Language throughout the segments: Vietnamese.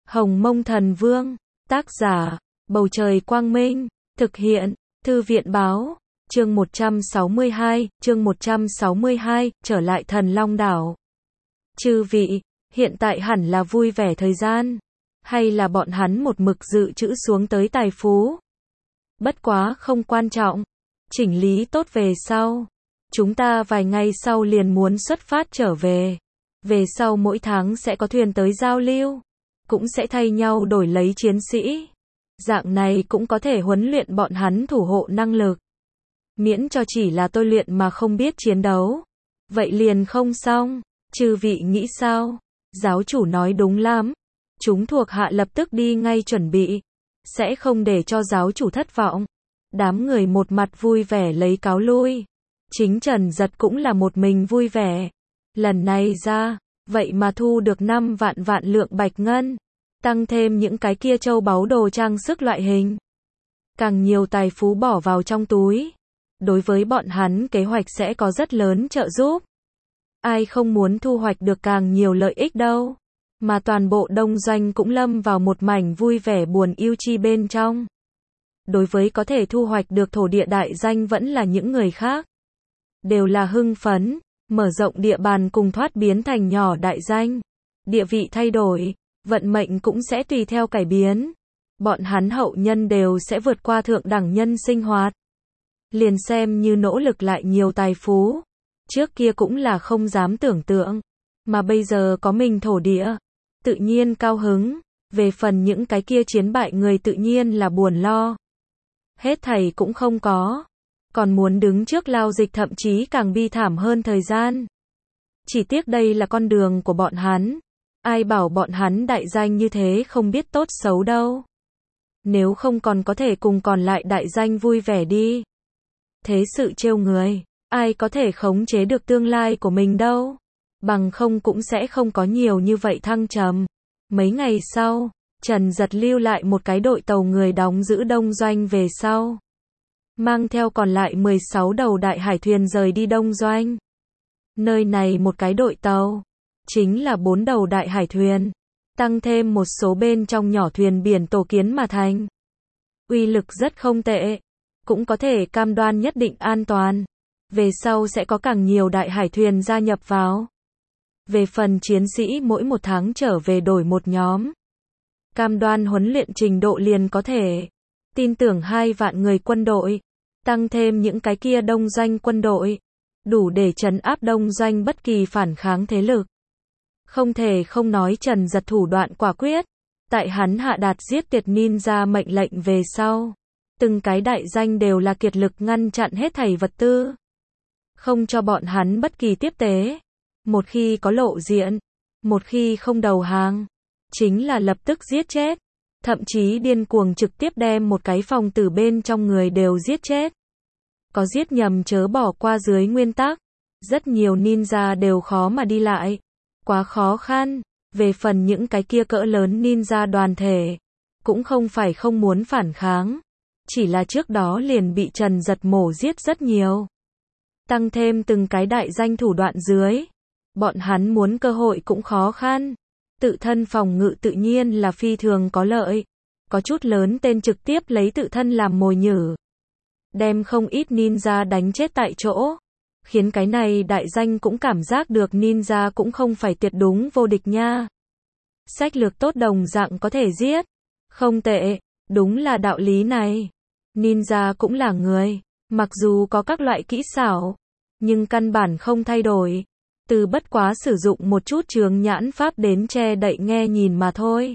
Hồng Mông Thần Vương, tác giả, Bầu Trời Quang Minh, thực hiện, Thư viện Báo, chương 162, trở lại Thần Long Đảo. Chư vị, hiện tại hẳn là vui vẻ thời gian, hay là bọn hắn một mực dự trữ xuống tới tài phú? Bất quá không quan trọng, chỉnh lý tốt về sau. Chúng ta vài ngày sau liền muốn xuất phát trở về. Về sau mỗi tháng sẽ có thuyền tới giao lưu, cũng sẽ thay nhau đổi lấy chiến sĩ. Dạng này cũng có thể huấn luyện bọn hắn thủ hộ năng lực. Miễn cho chỉ là tôi luyện mà không biết chiến đấu. Vậy liền không xong, chư vị nghĩ sao? Giáo chủ nói đúng lắm. Chúng thuộc hạ lập tức đi ngay chuẩn bị. Sẽ không để cho giáo chủ thất vọng. Đám người một mặt vui vẻ lấy cáo lui. Chính Trần Giật cũng là một mình vui vẻ. Lần này ra, vậy mà thu được 5 vạn lượng bạch ngân. Tăng thêm những cái kia châu báu đồ trang sức loại hình. Càng nhiều tài phú bỏ vào trong túi. Đối với bọn hắn kế hoạch sẽ có rất lớn trợ giúp. Ai không muốn thu hoạch được càng nhiều lợi ích đâu. Mà toàn bộ đông doanh cũng lâm vào một mảnh vui vẻ buồn yêu chi bên trong. Đối với có thể thu hoạch được thổ địa đại danh vẫn là những người khác. Đều là hưng phấn, mở rộng địa bàn cùng thoát biến thành nhỏ đại danh. Địa vị thay đổi, vận mệnh cũng sẽ tùy theo cải biến. Bọn hắn hậu nhân đều sẽ vượt qua thượng đẳng nhân sinh hoạt. Liền xem như nỗ lực lại nhiều tài phú. Trước kia cũng là không dám tưởng tượng. Mà bây giờ có mình thổ địa. Tự nhiên cao hứng. Về phần những cái kia chiến bại người tự nhiên là buồn lo. Hết thảy cũng không có. Còn muốn đứng trước lao dịch thậm chí càng bi thảm hơn thời gian. Chỉ tiếc đây là con đường của bọn hắn. Ai bảo bọn hắn đại danh như thế không biết tốt xấu đâu. Nếu không còn có thể cùng còn lại đại danh vui vẻ đi. Thế sự trêu người, ai có thể khống chế được tương lai của mình đâu. Bằng không cũng sẽ không có nhiều như vậy thăng trầm. Mấy ngày sau, Trần Giật lưu lại một cái đội tàu người đóng giữ đông doanh về sau. Mang theo còn lại 16 đầu đại hải thuyền rời đi đông doanh. Nơi này một cái đội tàu, chính là 4 đầu đại hải thuyền, tăng thêm một số bên trong nhỏ thuyền biển tổ kiến mà thành. Uy lực rất không tệ, cũng có thể cam đoan nhất định an toàn. Về sau sẽ có càng nhiều đại hải thuyền gia nhập vào. Về phần chiến sĩ mỗi một tháng trở về đổi một nhóm. Cam đoan huấn luyện trình độ liền có thể. Tin tưởng 2 vạn người quân đội. Tăng thêm những cái kia đông doanh quân đội. Đủ để trấn áp đông doanh bất kỳ phản kháng thế lực. Không thể không nói Trần Giật thủ đoạn quả quyết. Tại hắn hạ đạt giết tiệt ninja mệnh lệnh về sau. Từng cái đại danh đều là kiệt lực ngăn chặn hết thảy vật tư. Không cho bọn hắn bất kỳ tiếp tế. Một khi có lộ diện. Một khi không đầu hàng. Chính là lập tức giết chết. Thậm chí điên cuồng trực tiếp đem một cái phòng tử bên trong người đều giết chết. Có giết nhầm chớ bỏ qua dưới nguyên tắc. Rất nhiều ninja đều khó mà đi lại. Quá khó khăn. Về phần những cái kia cỡ lớn ninja đoàn thể. Cũng không phải không muốn phản kháng. Chỉ là trước đó liền bị Trần Giật mổ giết rất nhiều. Tăng thêm từng cái đại danh thủ đoạn dưới. Bọn hắn muốn cơ hội cũng khó khăn. Tự thân phòng ngự tự nhiên là phi thường có lợi. Có chút lớn tên trực tiếp lấy tự thân làm mồi nhử. Đem không ít ninja đánh chết tại chỗ. Khiến cái này đại danh cũng cảm giác được ninja cũng không phải tuyệt đúng vô địch nha. Sách lược tốt đồng dạng có thể giết. Không tệ, đúng là đạo lý này. Ninja cũng là người. Mặc dù có các loại kỹ xảo. Nhưng căn bản không thay đổi. Từ bất quá sử dụng một chút chướng nhãn pháp đến che đậy nghe nhìn mà thôi.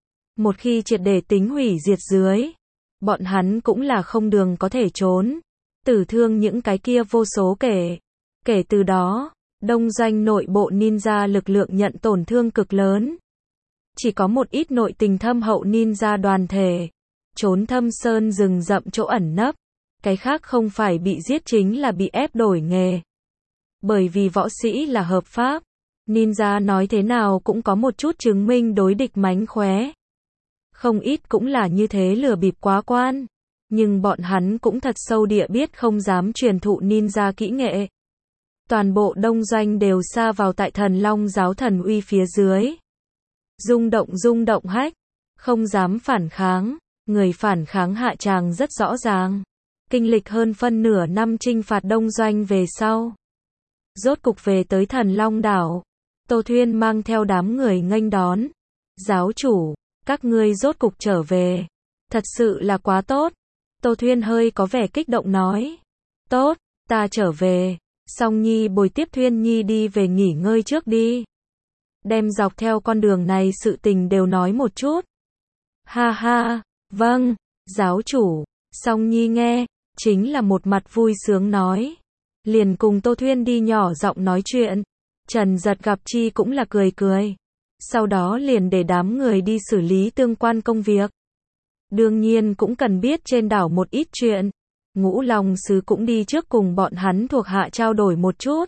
Một khi triệt để tính hủy diệt dưới. Bọn hắn cũng là không đường có thể trốn. Tử thương những cái kia vô số kể. Kể từ đó, đông doanh nội bộ ninja lực lượng nhận tổn thương cực lớn. Chỉ có một ít nội tình thâm hậu ninja đoàn thể. Trốn thâm sơn rừng rậm chỗ ẩn nấp. Cái khác không phải bị giết chính là bị ép đổi nghề. Bởi vì võ sĩ là hợp pháp. Ninja nói thế nào cũng có một chút chứng minh đối địch mánh khóe. Không ít cũng là như thế lừa bịp quá quan. Nhưng bọn hắn cũng thật sâu địa biết không dám truyền thụ ninja kỹ nghệ. Toàn bộ đông doanh đều sa vào tại Thần Long giáo thần uy phía dưới. rung động hách, không dám phản kháng, người phản kháng hạ tràng rất rõ ràng. Kinh lịch hơn phân nửa năm chinh phạt Đông Doanh về sau, rốt cục về tới Thần Long đảo. Tô Thuyên mang theo đám người nghênh đón. Giáo chủ, các ngươi rốt cục trở về. Thật sự là quá tốt. Tô Thuyên hơi có vẻ kích động nói. Tốt, ta trở về. Song Nhi bồi tiếp Thuyên Nhi đi về nghỉ ngơi trước đi. Đem dọc theo con đường này sự tình đều nói một chút. Ha ha, vâng, giáo chủ. Song Nhi nghe, chính là một mặt vui sướng nói. Liền cùng Tô Thuyên đi nhỏ giọng nói chuyện. Trần Giật gặp chi cũng là cười cười. Sau đó liền để đám người đi xử lý tương quan công việc. Đương nhiên cũng cần biết trên đảo một ít chuyện. Ngũ Long Sứ cũng đi trước cùng bọn hắn thuộc hạ trao đổi một chút.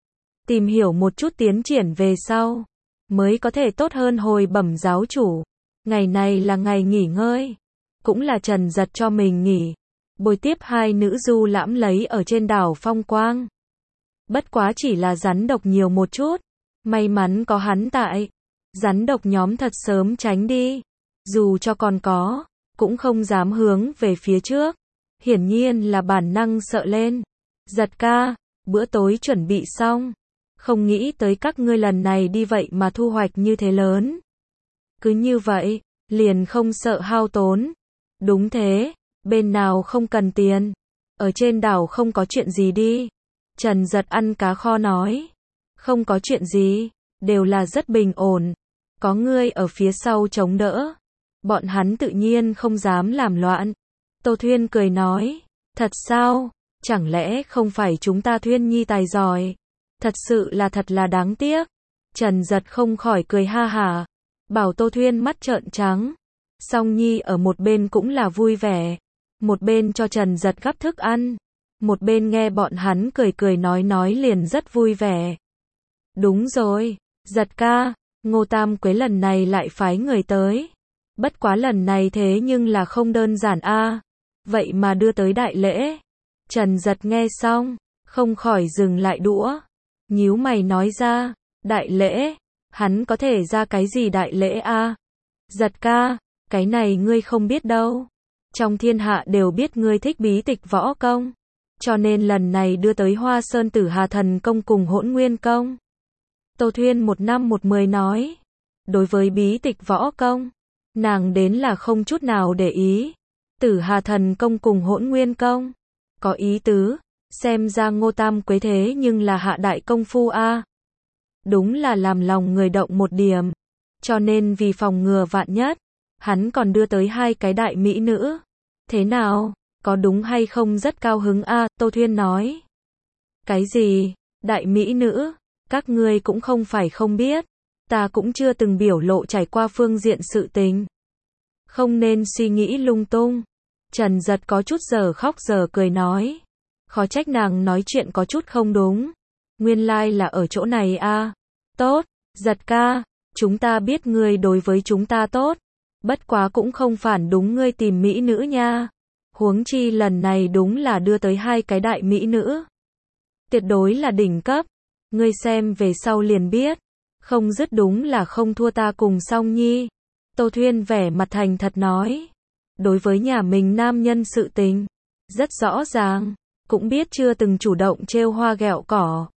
Tìm hiểu một chút tiến triển về sau. Mới có thể tốt hơn hồi bẩm giáo chủ. Ngày này là ngày nghỉ ngơi. Cũng là Trần Giật cho mình nghỉ. Bồi tiếp hai nữ du lãm lấy ở trên đảo phong quang. Bất quá chỉ là rắn độc nhiều một chút. May mắn có hắn tại. Rắn độc nhóm thật sớm tránh đi. Dù cho còn có, cũng không dám hướng về phía trước. Hiển nhiên là bản năng sợ lên. Giật ca, bữa tối chuẩn bị xong. Không nghĩ tới các ngươi lần này đi vậy mà thu hoạch như thế lớn. Cứ như vậy, liền không sợ hao tốn. Đúng thế, bên nào không cần tiền. Ở trên đảo không có chuyện gì đi. Trần Giật ăn cá kho nói. Không có chuyện gì, đều là rất bình ổn. Có ngươi ở phía sau chống đỡ. Bọn hắn tự nhiên không dám làm loạn. Tô Thuyên cười nói. Thật sao? Chẳng lẽ không phải chúng ta Thuyên Nhi tài giỏi? Thật sự là thật là đáng tiếc. Trần Giật không khỏi cười ha hả. Bảo Tô Thuyên mắt trợn trắng. Song Nhi ở một bên cũng là vui vẻ. Một bên cho Trần Giật gắp thức ăn. Một bên nghe bọn hắn cười nói liền rất vui vẻ. Đúng rồi, Giật ca, Ngô Tam Quế lần này lại phái người tới. Bất quá lần này thế nhưng là không đơn giản a. Vậy mà đưa tới đại lễ. Trần Giật nghe xong, không khỏi dừng lại đũa. Nhíu mày nói ra, đại lễ, hắn có thể ra cái gì đại lễ a? Giật ca, cái này ngươi không biết đâu. Trong thiên hạ đều biết ngươi thích bí tịch võ công. Cho nên lần này đưa tới Hoa Sơn Tử Hà Thần Công cùng Hỗn Nguyên Công. Tô Thuyên 1/10 nói. Đối với bí tịch võ công, nàng đến là không chút nào để ý. Tử Hà Thần Công cùng Hỗn Nguyên Công. Có ý tứ, xem ra Ngô Tam Quế thế nhưng là hạ đại công phu a. Đúng là làm lòng người động một điểm. Cho nên vì phòng ngừa vạn nhất, hắn còn đưa tới hai cái đại mỹ nữ. Thế nào, có đúng hay không rất cao hứng a? Tô Thuyên nói. Cái gì, đại mỹ nữ, các ngươi cũng không phải không biết. Ta cũng chưa từng biểu lộ trải qua phương diện sự tình. Không nên suy nghĩ lung tung. Trần Giật có chút giờ khóc giờ cười nói. Khó trách nàng nói chuyện có chút không đúng. Nguyên lai là ở chỗ này a. Tốt, Giật ca, chúng ta biết ngươi đối với chúng ta tốt. Bất quá cũng không phản đúng ngươi tìm mỹ nữ nha. Huống chi lần này đúng là đưa tới hai cái đại mỹ nữ. Tuyệt đối là đỉnh cấp. Ngươi xem về sau liền biết. Không dứt đúng là không thua ta cùng Song Nhi. Tô Thuyên vẻ mặt thành thật nói. Đối với nhà mình nam nhân sự tình, rất rõ ràng. Cũng biết chưa từng chủ động trêu hoa ghẹo cỏ.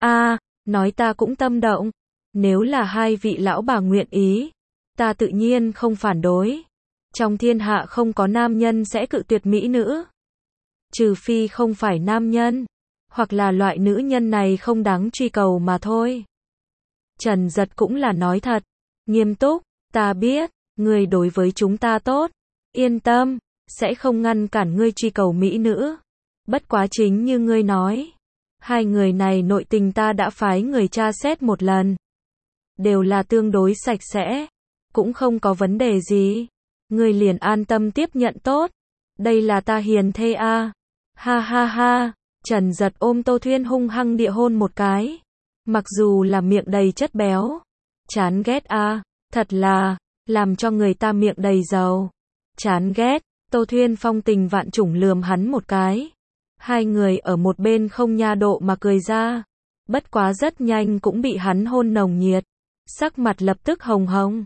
Nói ta cũng tâm động. Nếu là hai vị lão bà nguyện ý, ta tự nhiên không phản đối. Trong thiên hạ không có nam nhân sẽ cự tuyệt mỹ nữ. Trừ phi không phải nam nhân, hoặc là loại nữ nhân này không đáng truy cầu mà thôi. Trần Giật cũng là nói thật, nghiêm túc, ta biết, ngươi đối với chúng ta tốt, yên tâm, sẽ không ngăn cản ngươi truy cầu mỹ nữ. Bất quá chính như ngươi nói, hai người này nội tình ta đã phái người tra xét một lần. Đều là tương đối sạch sẽ, cũng không có vấn đề gì. Ngươi liền an tâm tiếp nhận tốt. Đây là ta hiền thê a. Ha ha ha, Trần Giật ôm Tô Thuyên hung hăng địa hôn một cái. Mặc dù là miệng đầy chất béo. Chán ghét a, thật là, làm cho người ta miệng đầy dầu. Chán ghét, Tô Thuyên phong tình vạn trùng lườm hắn một cái. Hai người ở một bên không nha độ mà cười ra. Bất quá rất nhanh cũng bị hắn hôn nồng nhiệt. Sắc mặt lập tức hồng hồng.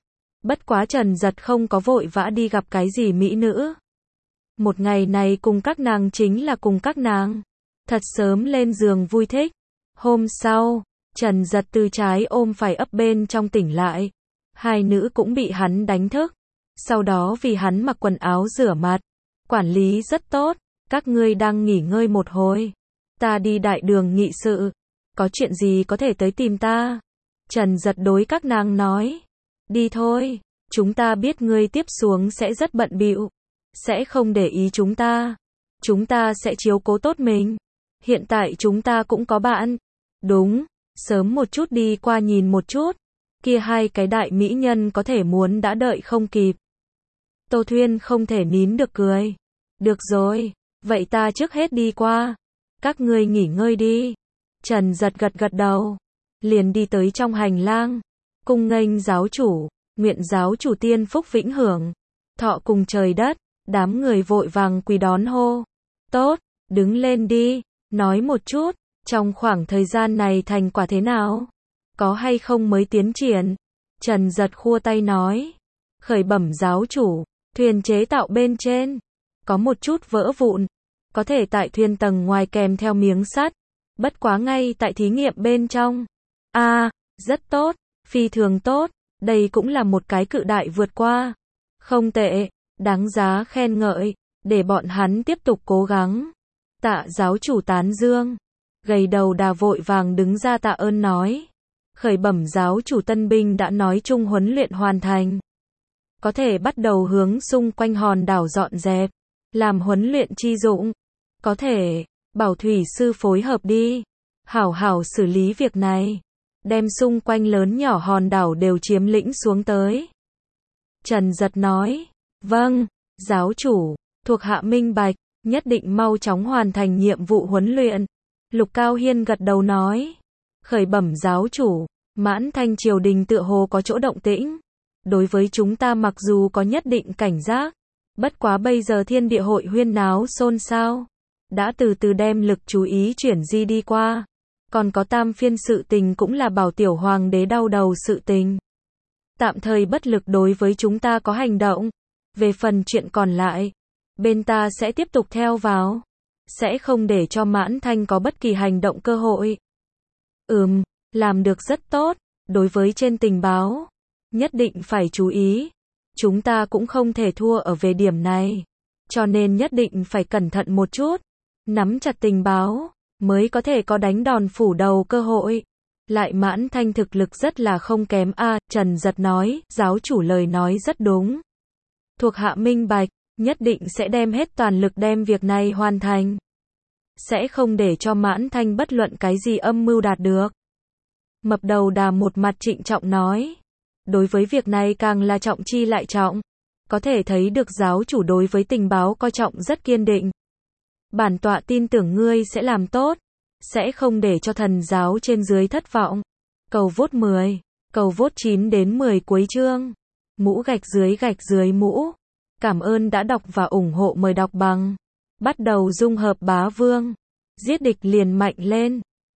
Bất quá Trần Giật không có vội vã đi gặp cái gì mỹ nữ. Một ngày này cùng các nàng chính là cùng các nàng. Thật sớm lên giường vui thích. Hôm sau, Trần Giật từ trái ôm phải ấp bên trong tỉnh lại. Hai nữ cũng bị hắn đánh thức. Sau đó vì hắn mặc quần áo rửa mặt. Quản lý rất tốt. Các ngươi đang nghỉ ngơi một hồi. Ta đi đại đường nghị sự. Có chuyện gì có thể tới tìm ta. Trần Giật đối các nàng nói. Đi thôi. Chúng ta biết ngươi tiếp xuống sẽ rất bận bịu. Sẽ không để ý chúng ta. Chúng ta sẽ chiếu cố tốt mình. Hiện tại chúng ta cũng có bạn. Đúng. Sớm một chút đi qua nhìn một chút. Kia hai cái đại mỹ nhân có thể muốn đã đợi không kịp. Tô Thuyên không thể nín được cười. Được rồi. Vậy ta trước hết đi qua. Các ngươi nghỉ ngơi đi. Trần Giật gật gật đầu. Liền đi tới trong hành lang. Cung nghênh giáo chủ. Nguyện giáo chủ tiên phúc vĩnh hưởng. Thọ cùng trời đất. Đám người vội vàng quỳ đón hô. Tốt, đứng lên đi. Nói một chút. Trong khoảng thời gian này thành quả thế nào? Có hay không mới tiến triển? Trần Giật khua tay nói. Khởi bẩm giáo chủ. Thuyền chế tạo bên trên. Có một chút vỡ vụn. Có thể tại thuyền tầng ngoài kèm theo miếng sắt. Bất quá ngay tại thí nghiệm bên trong. Rất tốt. Phi thường tốt. Đây cũng là một cái cự đại vượt qua. Không tệ. Đáng giá khen ngợi. Để bọn hắn tiếp tục cố gắng. Tạ giáo chủ tán dương. Gầy đầu đà vội vàng đứng ra tạ ơn nói. Khởi bẩm giáo chủ tân binh đã nói chung huấn luyện hoàn thành. Có thể bắt đầu hướng xung quanh hòn đảo dọn dẹp. Làm huấn luyện chi dụng. Có thể. Bảo thủy sư phối hợp đi. Hảo hảo xử lý việc này. Đem xung quanh lớn nhỏ hòn đảo đều chiếm lĩnh xuống tới. Trần Giật nói. Vâng, giáo chủ. Thuộc hạ minh bạch. Nhất định mau chóng hoàn thành nhiệm vụ huấn luyện. Lục Cao Hiên gật đầu nói. Khởi bẩm giáo chủ. Mãn Thanh triều đình tựa hồ có chỗ động tĩnh. Đối với chúng ta mặc dù có nhất định cảnh giác. Bất quá bây giờ thiên địa hội huyên náo xôn xao. Đã từ từ đem lực chú ý chuyển di đi qua. Còn có tam phiên sự tình cũng là bảo tiểu hoàng đế đau đầu sự tình. Tạm thời bất lực đối với chúng ta có hành động. Về phần chuyện còn lại. Bên ta sẽ tiếp tục theo vào. Sẽ không để cho Mãn Thanh có bất kỳ hành động cơ hội. Làm được rất tốt. Đối với trên tình báo. Nhất định phải chú ý. Chúng ta cũng không thể thua ở về điểm này. Cho nên nhất định phải cẩn thận một chút. Nắm chặt tình báo. Mới có thể có đánh đòn phủ đầu cơ hội. Lại Mãn Thanh thực lực rất là không kém Trần Giật nói, giáo chủ lời nói rất đúng. Thuộc hạ minh bạch, nhất định sẽ đem hết toàn lực đem việc này hoàn thành. Sẽ không để cho Mãn Thanh bất luận cái gì âm mưu đạt được. Mập đầu đà một mặt trịnh trọng nói. Đối với việc này càng là trọng chi lại trọng. Có thể thấy được giáo chủ đối với tình báo coi trọng rất kiên định. Bản tọa tin tưởng ngươi sẽ làm tốt. Sẽ không để cho thần giáo trên dưới thất vọng. Cầu vote 10. Cầu vote 9 đến 10 cuối chương. Mũ gạch dưới mũ. Cảm ơn đã đọc và ủng hộ, mời đọc bằng. Bắt đầu dung hợp bá vương. Giết địch liền mạnh lên.